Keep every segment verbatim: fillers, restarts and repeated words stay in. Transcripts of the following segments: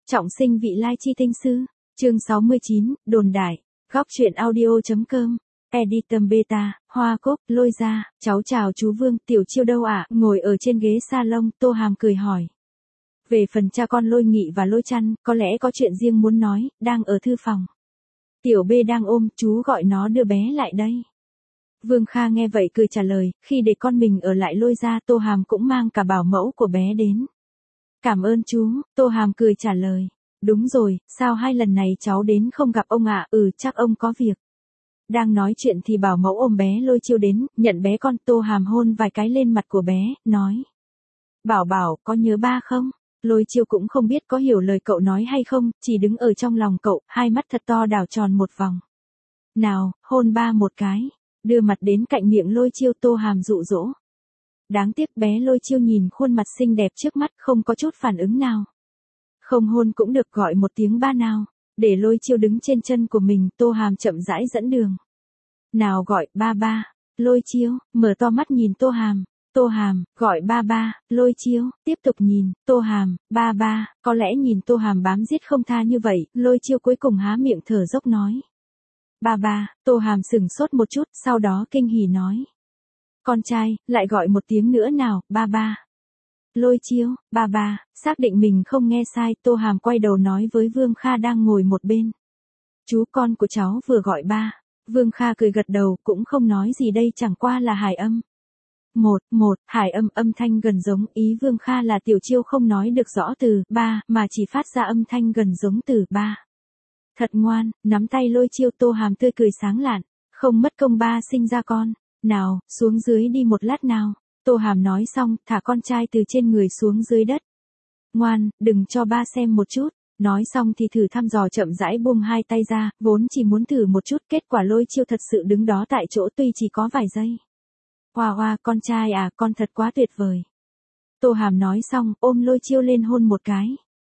Trọng sinh vị lai chi tinh sư, chương sáu mươi chín, đồn đại, góc truyện audio.com, editor beta, hoa cốc, lôi ra, cháu chào chú Vương, tiểu chiêu đâu ạ, ngồi ở trên ghế salon, Tô Hàm cười hỏi. Về phần cha con Lôi Nghị và Lôi Chăn, có lẽ có chuyện riêng muốn nói, đang ở thư phòng. Tiểu B đang ôm, chú gọi nó đưa bé lại đây. Vương Kha nghe vậy cười trả lời, khi để con mình ở lại Lôi ra, Tô Hàm cũng mang cả bảo mẫu của bé đến. Cảm ơn chú, Tô Hàm cười trả lời. Đúng rồi, sao hai lần này cháu đến không gặp ông ạ, ừ chắc ông có việc. Đang nói chuyện thì bảo mẫu ôm bé Lôi Chiêu đến, nhận bé con, Tô Hàm hôn vài cái lên mặt của bé, nói. Bảo bảo, có nhớ ba không? Lôi Chiêu cũng không biết có hiểu lời cậu nói hay không, chỉ đứng ở trong lòng cậu, hai mắt thật to đảo tròn một vòng. Nào, hôn ba một cái, đưa mặt đến cạnh miệng Lôi Chiêu, Tô Hàm dụ dỗ. Đáng tiếc bé Lôi Chiêu nhìn khuôn mặt xinh đẹp trước mắt không có chút phản ứng nào. Không hôn cũng được, gọi một tiếng ba nào, để Lôi Chiêu đứng trên chân của mình, Tô Hàm chậm rãi dẫn đường. Nào gọi ba ba, Lôi Chiêu, mở to mắt nhìn Tô Hàm. Tô Hàm, gọi ba ba, Lôi Chiêu, tiếp tục nhìn, Tô Hàm, ba ba, có lẽ nhìn Tô Hàm bám giết không tha như vậy, Lôi Chiêu cuối cùng há miệng thở dốc nói. Ba ba, Tô Hàm sửng sốt một chút, sau đó kinh hỉ nói. Con trai, lại gọi một tiếng nữa nào, ba ba. Lôi Chiêu, ba ba, xác định mình không nghe sai, Tô Hàm quay đầu nói với Vương Kha đang ngồi một bên. Chú con của cháu vừa gọi ba. Vương Kha cười gật đầu, cũng không nói gì, đây chẳng qua là hài âm. Một, một, hải âm, âm thanh gần giống, ý Vương Kha là Tiểu Chiêu không nói được rõ từ ba, mà chỉ phát ra âm thanh gần giống từ ba. Thật ngoan, nắm tay Lôi Chiêu, Tô Hàm tươi cười sáng lạn, không mất công ba sinh ra con. Nào, xuống dưới đi một lát nào. Tô Hàm nói xong, thả con trai từ trên người xuống dưới đất. Ngoan, đừng cho ba xem một chút. Nói xong thì thử thăm dò chậm rãi buông hai tay ra, vốn chỉ muốn thử một chút, kết quả Lôi Chiêu thật sự đứng đó tại chỗ tuy chỉ có vài giây. Hoa hoa, con trai à, con thật quá tuyệt vời. Tô Hàm nói xong, ôm Lôi Chiêu lên hôn một cái.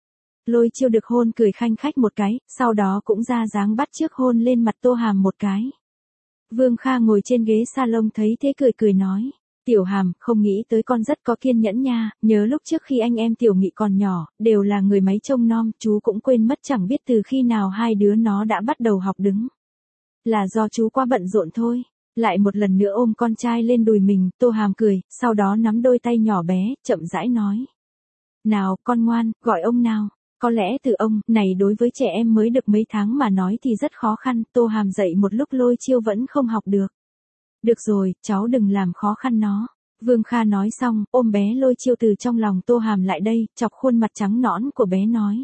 Lôi Chiêu được hôn cười khanh khách một cái, sau đó cũng ra dáng bắt chước hôn lên mặt Tô Hàm một cái. Vương Kha ngồi trên ghế salon thấy thế cười cười nói. Tiểu Hàm, không nghĩ tới con rất có kiên nhẫn nha, nhớ lúc trước khi anh em Tiểu Nghị còn nhỏ, đều là người máy trông nom, chú cũng quên mất chẳng biết từ khi nào hai đứa nó đã bắt đầu học đứng. Là do chú quá bận rộn thôi. Lại một lần nữa ôm con trai lên đùi mình, Tô Hàm cười, sau đó nắm đôi tay nhỏ bé, chậm rãi nói. Nào, con ngoan, gọi ông nào. Có lẽ từ ông, này đối với trẻ em mới được mấy tháng mà nói thì rất khó khăn, Tô Hàm dậy một lúc Lôi Chiêu vẫn không học được. Được rồi, cháu đừng làm khó khăn nó. Vương Kha nói xong, ôm bé Lôi Chiêu từ trong lòng Tô Hàm lại đây, chọc khuôn mặt trắng nõn của bé nói.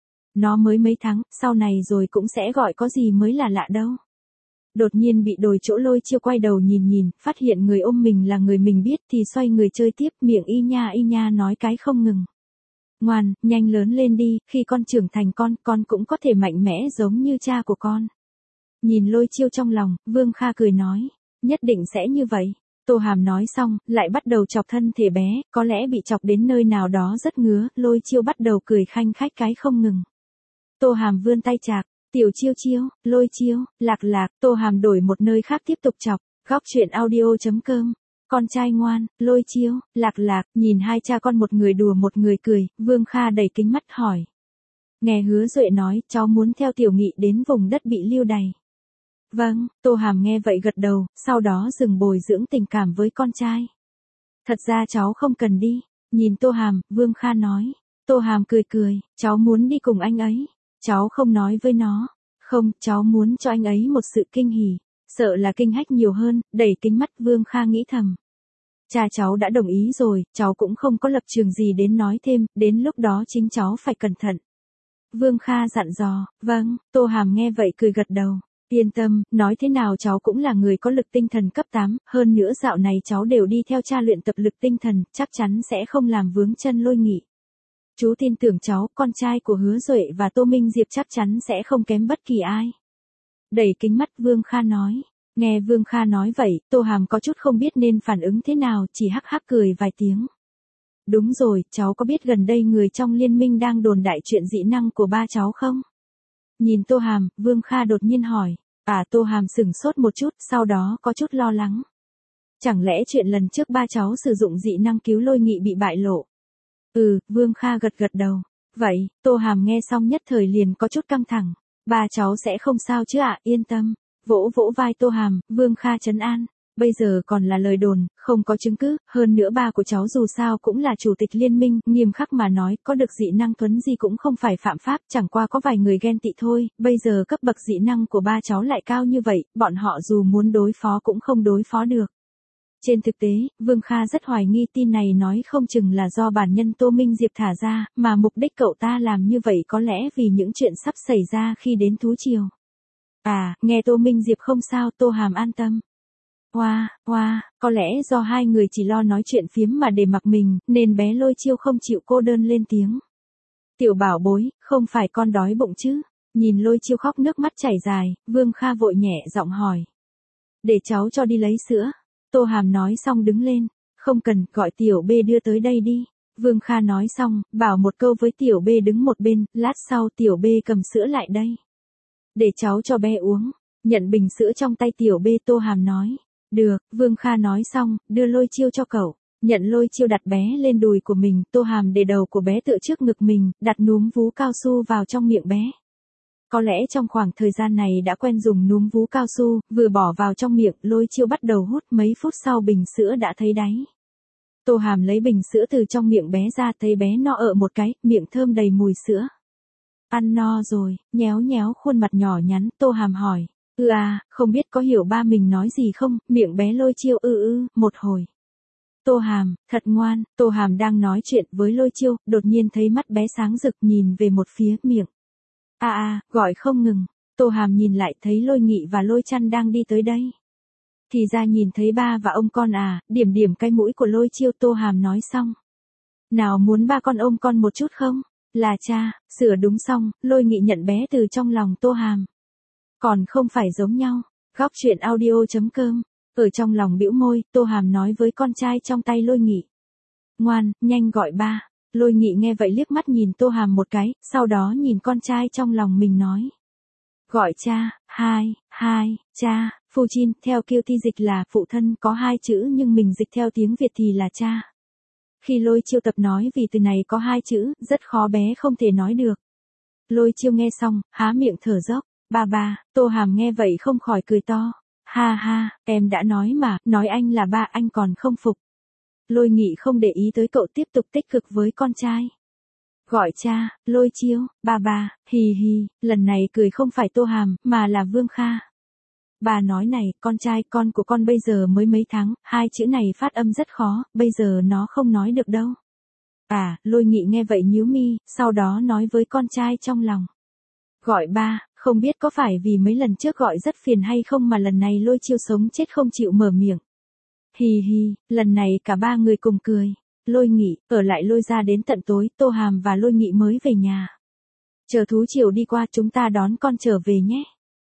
Nó mới mấy tháng, sau này rồi cũng sẽ gọi có gì mới là lạ đâu. Đột nhiên bị đồi chỗ Lôi Chiêu quay đầu nhìn nhìn, phát hiện người ôm mình là người mình biết thì xoay người chơi tiếp, miệng y nha y nha nói cái không ngừng. Ngoan, nhanh lớn lên đi, khi con trưởng thành con, con cũng có thể mạnh mẽ giống như cha của con. Nhìn Lôi Chiêu trong lòng, Vương Kha cười nói, nhất định sẽ như vậy. Tô Hàm nói xong, lại bắt đầu chọc thân thể bé, có lẽ bị chọc đến nơi nào đó rất ngứa, Lôi Chiêu bắt đầu cười khanh khách cái không ngừng. Tô Hàm vươn tay chạc, Tiểu Chiêu Chiêu, Lôi Chiêu, lạc lạc, Tô Hàm đổi một nơi khác tiếp tục chọc, góc truyện audio.com. Con trai ngoan, Lôi Chiêu, lạc lạc, nhìn hai cha con một người đùa một người cười, Vương Kha đẩy kính mắt hỏi. Nghe Hứa Duệ nói, cháu muốn theo Tiểu Nghị đến vùng đất bị lưu đày. Vâng, Tô Hàm nghe vậy gật đầu, sau đó dừng bồi dưỡng tình cảm với con trai. Thật ra cháu không cần đi, nhìn Tô Hàm, Vương Kha nói. Tô Hàm cười cười, cháu muốn đi cùng anh ấy. Cháu không nói với nó. Không, cháu muốn cho anh ấy một sự kinh hỉ. Sợ là kinh hách nhiều hơn, đẩy kính mắt Vương Kha nghĩ thầm. Cha cháu đã đồng ý rồi, cháu cũng không có lập trường gì đến nói thêm, đến lúc đó chính cháu phải cẩn thận. Vương Kha dặn dò, vâng, Tô Hàm nghe vậy cười gật đầu. Yên tâm, nói thế nào cháu cũng là người có lực tinh thần cấp tám, hơn nữa dạo này cháu đều đi theo cha luyện tập lực tinh thần, chắc chắn sẽ không làm vướng chân Lôi Nghị. Chú tin tưởng cháu, con trai của Hứa Duệ và Tô Minh Diệp chắc chắn sẽ không kém bất kỳ ai. Đẩy kính mắt Vương Kha nói. Nghe Vương Kha nói vậy, Tô Hàm có chút không biết nên phản ứng thế nào, chỉ hắc hắc cười vài tiếng. Đúng rồi, cháu có biết gần đây người trong liên minh đang đồn đại chuyện dị năng của ba cháu không? Nhìn Tô Hàm, Vương Kha đột nhiên hỏi. À, Tô Hàm sửng sốt một chút, sau đó có chút lo lắng. Chẳng lẽ chuyện lần trước ba cháu sử dụng dị năng cứu Lôi Nghị bị bại lộ? Ừ, Vương Kha gật gật đầu. Vậy, Tô Hàm nghe xong nhất thời liền có chút căng thẳng. Ba cháu sẽ không sao chứ ạ, yên tâm. Vỗ vỗ vai Tô Hàm, Vương Kha trấn an. Bây giờ còn là lời đồn, không có chứng cứ, hơn nữa ba của cháu dù sao cũng là chủ tịch liên minh, nghiêm khắc mà nói, có được dị năng thuấn di cũng không phải phạm pháp, chẳng qua có vài người ghen tị thôi, bây giờ cấp bậc dị năng của ba cháu lại cao như vậy, bọn họ dù muốn đối phó cũng không đối phó được. Trên thực tế, Vương Kha rất hoài nghi tin này nói không chừng là do bản nhân Tô Minh Diệp thả ra, mà mục đích cậu ta làm như vậy có lẽ vì những chuyện sắp xảy ra khi đến thú triều. À, nghe Tô Minh Diệp không sao, Tô Hàm an tâm. Hoa, hoa, có lẽ do hai người chỉ lo nói chuyện phiếm mà để mặc mình, nên bé Lôi Chiêu không chịu cô đơn lên tiếng. Tiểu bảo bối, không phải con đói bụng chứ? Nhìn Lôi Chiêu khóc nước mắt chảy dài, Vương Kha vội nhẹ giọng hỏi. Để cháu cho đi lấy sữa. Tô Hàm nói xong đứng lên. Không cần, gọi Tiểu B đưa tới đây đi. Vương Kha nói xong, bảo một câu với Tiểu B đứng một bên, lát sau Tiểu B cầm sữa lại đây. Để cháu cho bé uống. Nhận bình sữa trong tay Tiểu B, Tô Hàm nói. Được, Vương Kha nói xong, đưa Lôi Chiêu cho cậu. Nhận Lôi Chiêu đặt bé lên đùi của mình, Tô Hàm để đầu của bé tựa trước ngực mình, đặt núm vú cao su vào trong miệng bé. Có lẽ trong khoảng thời gian này đã quen dùng núm vú cao su, vừa bỏ vào trong miệng, Lôi Chiêu bắt đầu hút, mấy phút sau bình sữa đã thấy đáy. Tô Hàm lấy bình sữa từ trong miệng bé ra, thấy bé no ợ một cái, miệng thơm đầy mùi sữa. Ăn no rồi, nhéo nhéo khuôn mặt nhỏ nhắn, Tô Hàm hỏi. Ừ à, không biết có hiểu ba mình nói gì không, miệng bé Lôi Chiêu ư ư, một hồi. Tô Hàm, thật ngoan, Tô Hàm đang nói chuyện với Lôi Chiêu, đột nhiên thấy mắt bé sáng rực nhìn về một phía miệng. À à, gọi không ngừng. Tô Hàm nhìn lại thấy Lôi Nghị và Lôi Chăn đang đi tới đây. Thì ra nhìn thấy ba và ông con à, điểm điểm cái mũi của Lôi Chiêu. Tô Hàm nói xong. Nào muốn ba con ôm con một chút không? Là cha, sửa đúng xong, Lôi Nghị nhận bé từ trong lòng Tô Hàm. Còn không phải giống nhau. Góc truyện audio chấm com. Ở trong lòng bĩu môi, Tô Hàm nói với con trai trong tay Lôi Nghị. Ngoan, nhanh gọi ba. Lôi Nghị nghe vậy liếc mắt nhìn Tô Hàm một cái, sau đó nhìn con trai trong lòng mình nói. Gọi cha, hai, hai, cha, Phu Chin, theo Kiêu Thi dịch là phụ thân, có hai chữ nhưng mình dịch theo tiếng Việt thì là cha. Khi Lôi Chiêu tập nói vì từ này có hai chữ, rất khó bé không thể nói được. Lôi Chiêu nghe xong, há miệng thở dốc. Ba ba, Tô Hàm nghe vậy không khỏi cười to. Ha ha, em đã nói mà, nói anh là ba anh còn không phục. Lôi Nghị không để ý tới cậu, tiếp tục tích cực với con trai. Gọi cha, Lôi Chiêu, ba ba, hì hì, lần này cười không phải Tô Hàm, mà là Vương Kha. Bà nói này, con trai con của con bây giờ mới mấy tháng, hai chữ này phát âm rất khó, bây giờ nó không nói được đâu. À, Lôi Nghị nghe vậy nhíu mi, sau đó nói với con trai trong lòng. Gọi ba, không biết có phải vì mấy lần trước gọi rất phiền hay không mà lần này Lôi Chiêu sống chết không chịu mở miệng. Hì hì, lần này cả ba người cùng cười. Lôi Nghị, ở lại Lôi ra đến tận tối, Tô Hàm và Lôi Nghị mới về nhà. Chờ thú triều đi qua chúng ta đón con trở về nhé.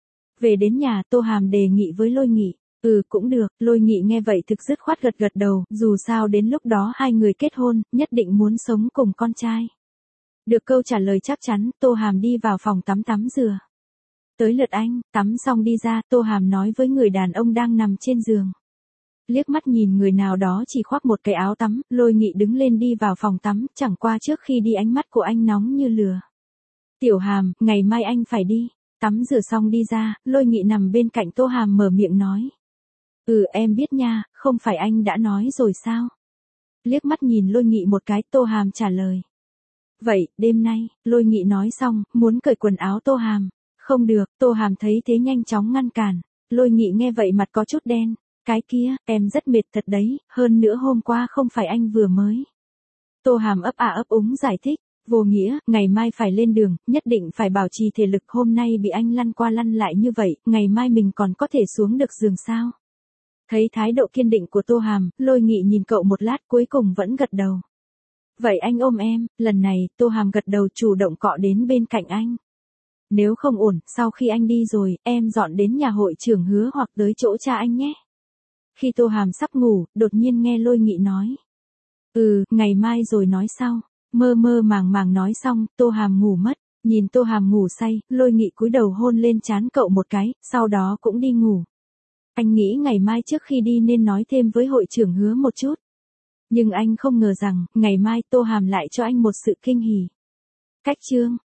Về đến nhà, Tô Hàm đề nghị với Lôi Nghị. Ừ cũng được, Lôi Nghị nghe vậy thực dứt khoát gật gật đầu, dù sao đến lúc đó hai người kết hôn, nhất định muốn sống cùng con trai. Được câu trả lời chắc chắn, Tô Hàm đi vào phòng tắm tắm rửa. Tới lượt anh, tắm xong đi ra, Tô Hàm nói với người đàn ông đang nằm trên giường. Liếc mắt nhìn người nào đó chỉ khoác một cái áo tắm, Lôi Nghị đứng lên đi vào phòng tắm, chẳng qua trước khi đi ánh mắt của anh nóng như lửa. Tiểu Hàm, ngày mai anh phải đi. Tắm rửa xong đi ra, Lôi Nghị nằm bên cạnh Tô Hàm mở miệng nói. Ừ em biết nha, không phải anh đã nói rồi sao? Liếc mắt nhìn Lôi Nghị một cái, Tô Hàm trả lời. Vậy, đêm nay, Lôi Nghị nói xong, muốn cởi quần áo Tô Hàm. Không được, Tô Hàm thấy thế nhanh chóng ngăn cản. Lôi Nghị nghe vậy mặt có chút đen. Cái kia, em rất mệt thật đấy, hơn nữa hôm qua không phải anh vừa mới. Tô Hàm ấp à ấp úng giải thích. Vô nghĩa, ngày mai phải lên đường, nhất định phải bảo trì thể lực, hôm nay bị anh lăn qua lăn lại như vậy, ngày mai mình còn có thể xuống được giường sao? Thấy thái độ kiên định của Tô Hàm, Lôi Nghị nhìn cậu một lát cuối cùng vẫn gật đầu. Vậy anh ôm em, lần này, Tô Hàm gật đầu chủ động cọ đến bên cạnh anh. Nếu không ổn, sau khi anh đi rồi, em dọn đến nhà hội trưởng Hứa hoặc tới chỗ cha anh nhé. Khi Tô Hàm sắp ngủ, đột nhiên nghe Lôi Nghị nói. Ừ, ngày mai rồi nói sau. Mơ mơ màng màng nói xong, Tô Hàm ngủ mất. Nhìn Tô Hàm ngủ say, Lôi Nghị cúi đầu hôn lên trán cậu một cái, sau đó cũng đi ngủ. Anh nghĩ ngày mai trước khi đi nên nói thêm với hội trưởng Hứa một chút. Nhưng anh không ngờ rằng, ngày mai Tô Hàm lại cho anh một sự kinh hỉ. Cách chương